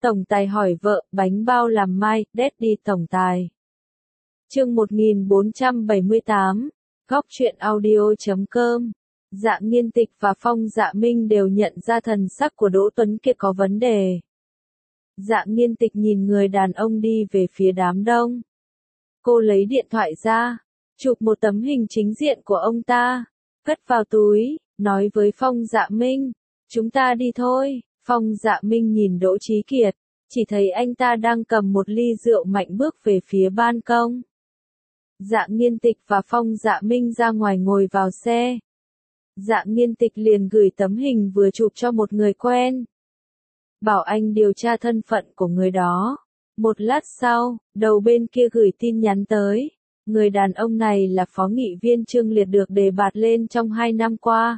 Tổng tài hỏi vợ, bánh bao làm mai, Daddy tổng tài. Chương 1478, Góc truyện audio.com. Dạ Nghiên Tịch và Phong Dạ Minh đều nhận ra thần sắc của Đỗ Tuấn Kiệt có vấn đề. Dạ Nghiên Tịch nhìn người đàn ông đi về phía đám đông. Cô lấy điện thoại ra, chụp một tấm hình chính diện của ông ta, cất vào túi, nói với Phong Dạ Minh, chúng ta đi thôi. Phong Dạ Minh nhìn Đỗ Chí Kiệt, chỉ thấy anh ta đang cầm một ly rượu mạnh bước về phía ban công. Dạ Nghiên Tịch và Phong Dạ Minh ra ngoài ngồi vào xe. Dạ Nghiên Tịch liền gửi tấm hình vừa chụp cho một người quen. Bảo anh điều tra thân phận của người đó. Một lát sau, đầu bên kia gửi tin nhắn tới. Người đàn ông này là phó nghị viên Trương Liệt được đề bạt lên trong 2 năm qua.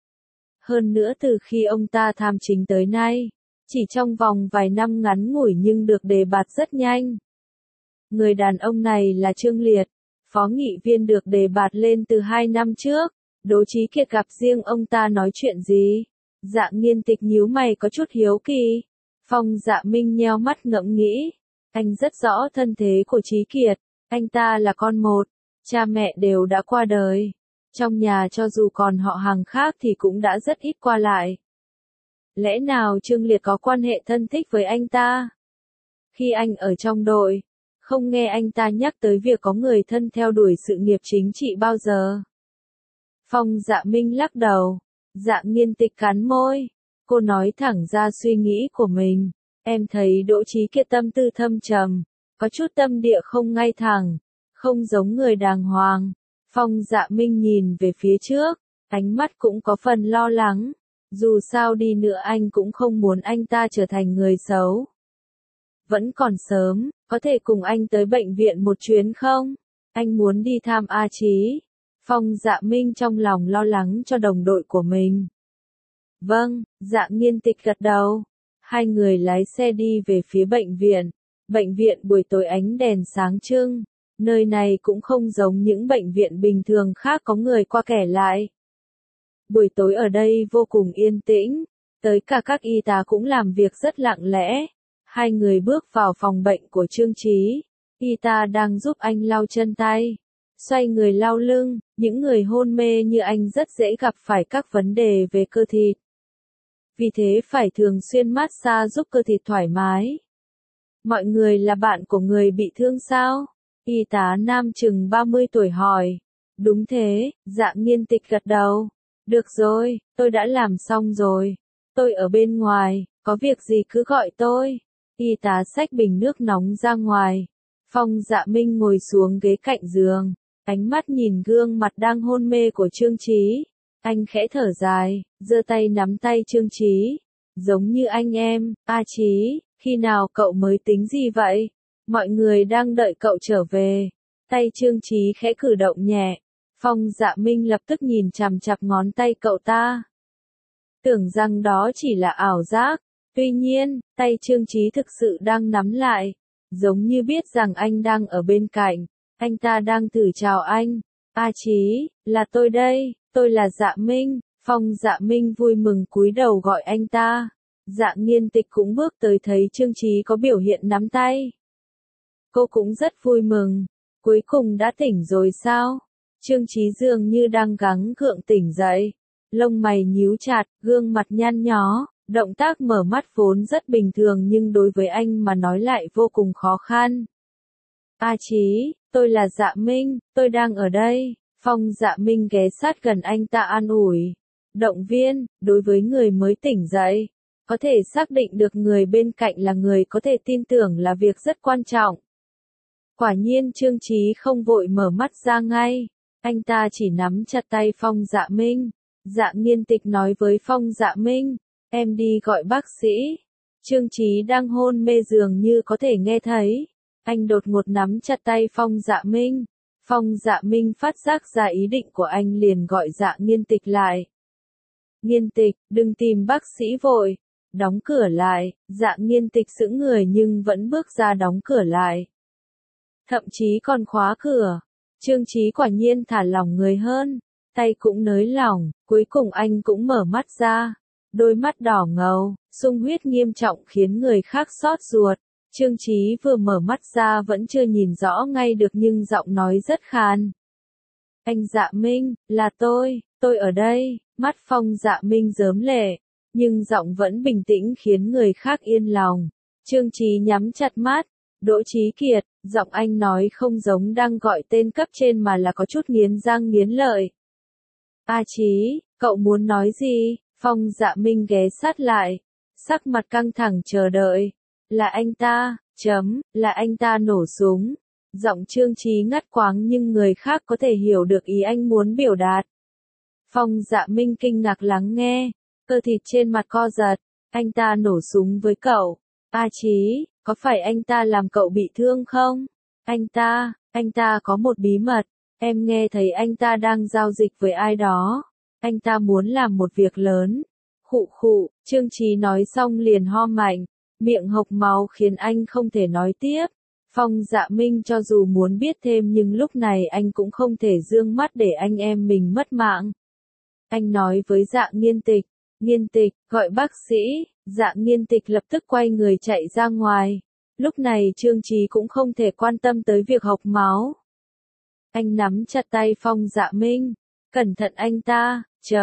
Hơn nữa từ khi ông ta tham chính tới nay, chỉ trong vòng vài năm ngắn ngủi nhưng được đề bạt rất nhanh. Người đàn ông này là Trương Liệt, phó nghị viên được đề bạt lên từ 2 năm trước. Đỗ Chí Kiệt gặp riêng ông ta nói chuyện gì? Dạ Nghiên Tịch nhíu mày có chút hiếu kỳ. Phong Dạ Minh nheo mắt ngẫm nghĩ. Anh rất rõ thân thế của Chí Kiệt. Anh ta là con một, cha mẹ đều đã qua đời. Trong nhà cho dù còn họ hàng khác thì cũng đã rất ít qua lại. Lẽ nào Trương Liệt có quan hệ thân thích với anh ta? Khi anh ở trong đội, không nghe anh ta nhắc tới việc có người thân theo đuổi sự nghiệp chính trị bao giờ. Phong Dạ Minh lắc đầu. Dạ Nghiên Tịch cắn môi. Cô nói thẳng ra suy nghĩ của mình. Em thấy Đỗ Chí Kiệt tâm tư thâm trầm, có chút tâm địa không ngay thẳng, không giống người đàng hoàng. Phong Dạ Minh nhìn về phía trước, ánh mắt cũng có phần lo lắng. Dù sao đi nữa anh cũng không muốn anh ta trở thành người xấu. Vẫn còn sớm, có thể cùng anh tới bệnh viện một chuyến không? Anh muốn đi thăm A Chí. Phong Dạ Minh trong lòng lo lắng cho đồng đội của mình. Vâng, Dạ Nghiên Tịch gật đầu. Hai người lái xe đi về phía bệnh viện. Bệnh viện buổi tối ánh đèn sáng trưng. Nơi này cũng không giống những bệnh viện bình thường khác có người qua kẻ lại. Buổi tối ở đây vô cùng yên tĩnh. Tới cả các y tá cũng làm việc rất lặng lẽ. Hai người bước vào phòng bệnh của Trương Chí. Y tá đang giúp anh lau chân tay. Xoay người lau lưng, những người hôn mê như anh rất dễ gặp phải các vấn đề về cơ thịt. Vì thế phải thường xuyên massage giúp cơ thịt thoải mái. Mọi người là bạn của người bị thương sao? Y tá nam chừng 30 tuổi hỏi. Đúng thế, Dạ Nghiên Tịch gật đầu. Được rồi, tôi đã làm xong rồi. Tôi ở bên ngoài, có việc gì cứ gọi tôi. Y tá xách bình nước nóng ra ngoài. Phong Dạ Minh ngồi xuống ghế cạnh giường. Ánh mắt nhìn gương mặt đang hôn mê của Trương Chí. Anh khẽ thở dài, giơ tay nắm tay Trương Chí. Giống như anh em, A Chí, khi nào cậu mới tính gì vậy? Mọi người đang đợi cậu trở về. Tay Trương Chí khẽ cử động nhẹ. Phong Dạ Minh lập tức nhìn chằm chằm ngón tay cậu ta. Tưởng rằng đó chỉ là ảo giác. Tuy nhiên, tay Trương Chí thực sự đang nắm lại. Giống như biết rằng anh đang ở bên cạnh. Anh ta đang thử chào anh. A Chí, là tôi đây, tôi là Dạ Minh. Phong Dạ Minh vui mừng cúi đầu gọi anh ta. Dạ Nghiên Tịch cũng bước tới thấy Trương Chí có biểu hiện nắm tay. Cô cũng rất vui mừng. Cuối cùng đã tỉnh rồi sao? Trương Chí dường như đang gắng gượng tỉnh dậy. Lông mày nhíu chặt, gương mặt nhăn nhó. Động tác mở mắt vốn rất bình thường nhưng đối với anh mà nói lại vô cùng khó khăn. A Chí, tôi là Dạ Minh, tôi đang ở đây. Phong Dạ Minh ghé sát gần anh ta an ủi. Động viên, đối với người mới tỉnh dậy. Có thể xác định được người bên cạnh là người có thể tin tưởng là việc rất quan trọng. Quả nhiên Trương Chí không vội mở mắt ra ngay. Anh ta chỉ nắm chặt tay Phong Dạ Minh. Dạ Nghiên Tịch nói với Phong Dạ Minh. Em đi gọi bác sĩ. Trương Chí đang hôn mê dường như có thể nghe thấy. Anh đột ngột nắm chặt tay Phong Dạ Minh. Phong Dạ Minh phát giác ra ý định của anh liền gọi Dạ Nghiên Tịch lại. Nghiên Tịch, đừng tìm bác sĩ vội. Đóng cửa lại. Dạ Nghiên Tịch sững người nhưng vẫn bước ra đóng cửa lại. Thậm chí còn khóa cửa. Trương Chí quả nhiên thả lỏng người hơn. Tay cũng nới lỏng. Cuối cùng anh cũng mở mắt ra. đôi mắt đỏ ngầu, sung huyết nghiêm trọng khiến người khác xót ruột. Trương Chí vừa mở mắt ra vẫn chưa nhìn rõ ngay được nhưng giọng nói rất khàn. Anh Dạ Minh, là tôi ở đây. Mắt Phong Dạ Minh rớm lệ, nhưng giọng vẫn bình tĩnh khiến người khác yên lòng. Trương Chí nhắm chặt mắt. Đỗ Chí Kiệt, giọng anh nói không giống đang gọi tên cấp trên mà là có chút nghiến răng nghiến lợi. A Chí, cậu muốn nói gì? Phong Dạ Minh ghé sát lại, sắc mặt căng thẳng chờ đợi. Là anh ta, là anh ta nổ súng. Giọng Trương Chí ngắt quãng nhưng người khác có thể hiểu được ý anh muốn biểu đạt. Phong Dạ Minh kinh ngạc lắng nghe, cơ thịt trên mặt co giật. Anh ta nổ súng với cậu. A Chí, có phải anh ta làm cậu bị thương không? Anh ta có một bí mật. Em nghe thấy anh ta đang giao dịch với ai đó. Anh ta muốn làm một việc lớn. Khụ khụ, Trương Chí nói xong liền ho mạnh. Miệng hộc máu khiến anh không thể nói tiếp. Phong Dạ Minh cho dù muốn biết thêm nhưng lúc này anh cũng không thể dương mắt để anh em mình mất mạng. Anh nói với Dạ Nghiên Tịch, gọi bác sĩ. Dạ Nghiên Tịch lập tức quay người chạy ra ngoài. Lúc này Trương Chí cũng không thể quan tâm tới việc hộc máu. Anh nắm chặt tay Phong Dạ Minh. Cẩn thận anh ta,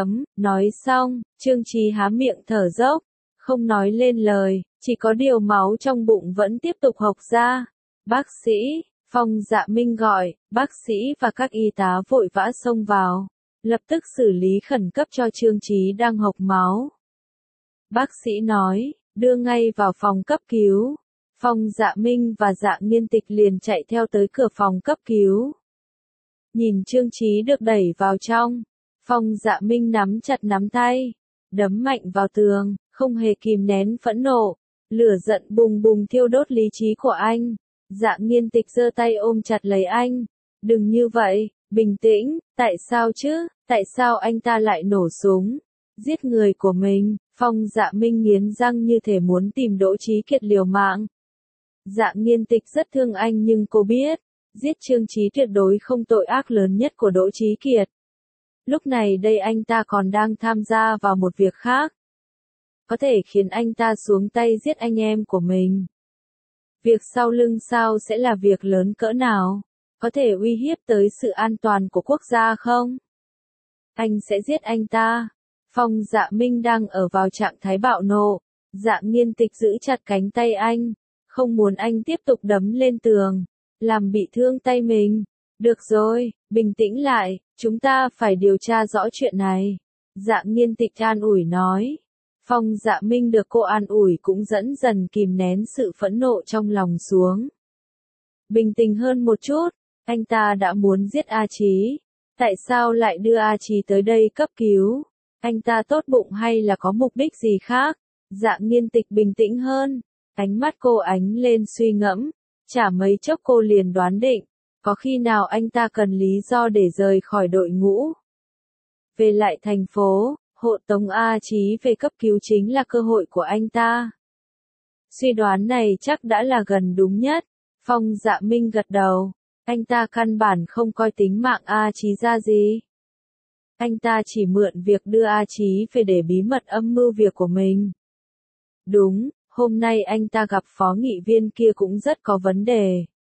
nói xong, Trương Chí há miệng thở dốc, không nói lên lời, chỉ có điều máu trong bụng vẫn tiếp tục hộc ra. Bác sĩ, Phong Dạ Minh gọi, bác sĩ và các y tá vội vã xông vào, lập tức xử lý khẩn cấp cho Trương Chí đang hộc máu. Bác sĩ nói, đưa ngay vào phòng cấp cứu. Phong Dạ Minh và Dạ Nghiên Tịch liền chạy theo tới cửa phòng cấp cứu. Nhìn Trương Chí được đẩy vào trong, Phong Dạ Minh nắm chặt nắm tay, đấm mạnh vào tường, không hề kìm nén phẫn nộ, lửa giận bùng bùng thiêu đốt lý trí của anh. Dạ Nghiên Tịch giơ tay ôm chặt lấy anh, đừng như vậy, bình tĩnh, tại sao chứ, tại sao anh ta lại nổ súng, giết người của mình. Phong Dạ Minh nghiến răng như thể muốn tìm Đỗ Chí Kiệt liều mạng. Dạ Nghiên Tịch rất thương anh nhưng cô biết, giết Trương Chí tuyệt đối không tội ác lớn nhất của Đỗ Chí Kiệt. Lúc này đây anh ta còn đang tham gia vào một việc khác. Có thể khiến anh ta xuống tay giết anh em của mình. Việc sau lưng sao sẽ là việc lớn cỡ nào? Có thể uy hiếp tới sự an toàn của quốc gia không? Anh sẽ giết anh ta. Phong Dạ Minh đang ở vào trạng thái bạo nộ. Dạ Nghiên Tịch giữ chặt cánh tay anh, không muốn anh tiếp tục đấm lên tường, làm bị thương tay mình. Được rồi, bình tĩnh lại, chúng ta phải điều tra rõ chuyện này. Dạ Nghiên Tịch an ủi nói. Phong Dạ Minh được cô an ủi cũng dần dần kìm nén sự phẫn nộ trong lòng xuống. Bình tĩnh hơn một chút, anh ta đã muốn giết A Chí. Tại sao lại đưa A Chí tới đây cấp cứu? Anh ta tốt bụng hay là có mục đích gì khác? Dạ Nghiên Tịch bình tĩnh hơn, ánh mắt cô ánh lên suy ngẫm, chả mấy chốc cô liền đoán định, có khi nào anh ta cần lý do để rời khỏi đội ngũ. Về lại thành phố, hộ tống A Chí về cấp cứu chính là cơ hội của anh ta. Suy đoán này chắc đã là gần đúng nhất. Phong Dạ Minh gật đầu, anh ta căn bản không coi tính mạng A Chí ra gì. Anh ta chỉ mượn việc đưa A Chí về để bí mật âm mưu việc của mình. Đúng, hôm nay anh ta gặp phó nghị viên kia cũng rất có vấn đề.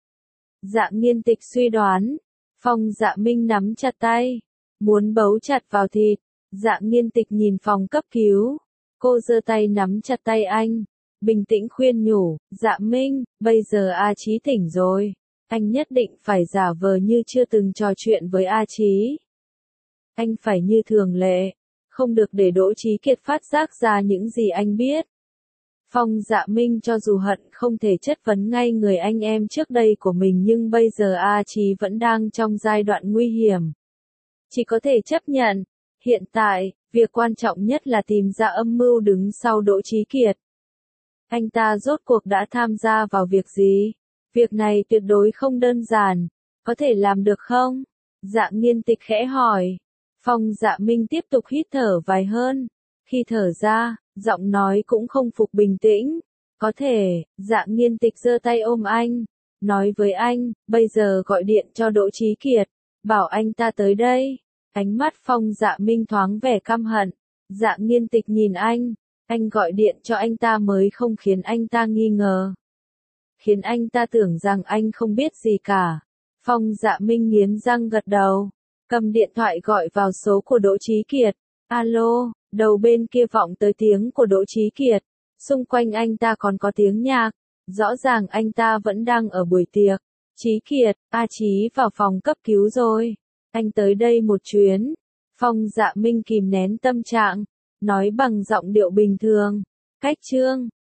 Dạ Nghiên Tịch suy đoán. Phong Dạ Minh nắm chặt tay, muốn bấu chặt vào thịt. Dạ Nghiên Tịch nhìn phòng cấp cứu. Cô giơ tay nắm chặt tay anh, bình tĩnh khuyên nhủ, Dạ Minh, bây giờ A Chí tỉnh rồi. Anh nhất định phải giả vờ như chưa từng trò chuyện với A Chí. Anh phải như thường lệ, không được để Đỗ Chí Kiệt phát giác ra những gì anh biết. Phong Dạ Minh cho dù hận không thể chất vấn ngay người anh em trước đây của mình nhưng bây giờ A Chí vẫn đang trong giai đoạn nguy hiểm. Chỉ có thể chấp nhận. Hiện tại, việc quan trọng nhất là tìm ra âm mưu đứng sau Đỗ Chí Kiệt. Anh ta rốt cuộc đã tham gia vào việc gì? Việc này tuyệt đối không đơn giản. Có thể làm được không? Dạ Nghiên Tịch khẽ hỏi. Phong Dạ Minh tiếp tục hít thở vài hơn. Khi thở ra, giọng nói cũng không phục bình tĩnh. Có thể, Dạ Nghiên Tịch giơ tay ôm anh. Nói với anh, bây giờ gọi điện cho Đỗ Chí Kiệt. Bảo anh ta tới đây. Ánh mắt Phong Dạ Minh thoáng vẻ căm hận. Dạ Nghiên Tịch nhìn anh gọi điện cho anh ta mới không khiến anh ta nghi ngờ. Khiến anh ta tưởng rằng anh không biết gì cả. Phong Dạ Minh nghiến răng gật đầu, cầm điện thoại gọi vào số của Đỗ Chí Kiệt. Alo, đầu bên kia vọng tới tiếng của Đỗ Chí Kiệt. Xung quanh anh ta còn có tiếng nhạc. Rõ ràng anh ta vẫn đang ở buổi tiệc. Chí Kiệt, Chí vào phòng cấp cứu rồi. Anh tới đây một chuyến. Phong Dạ Minh kìm nén tâm trạng, nói bằng giọng điệu bình thường. Cách Trương,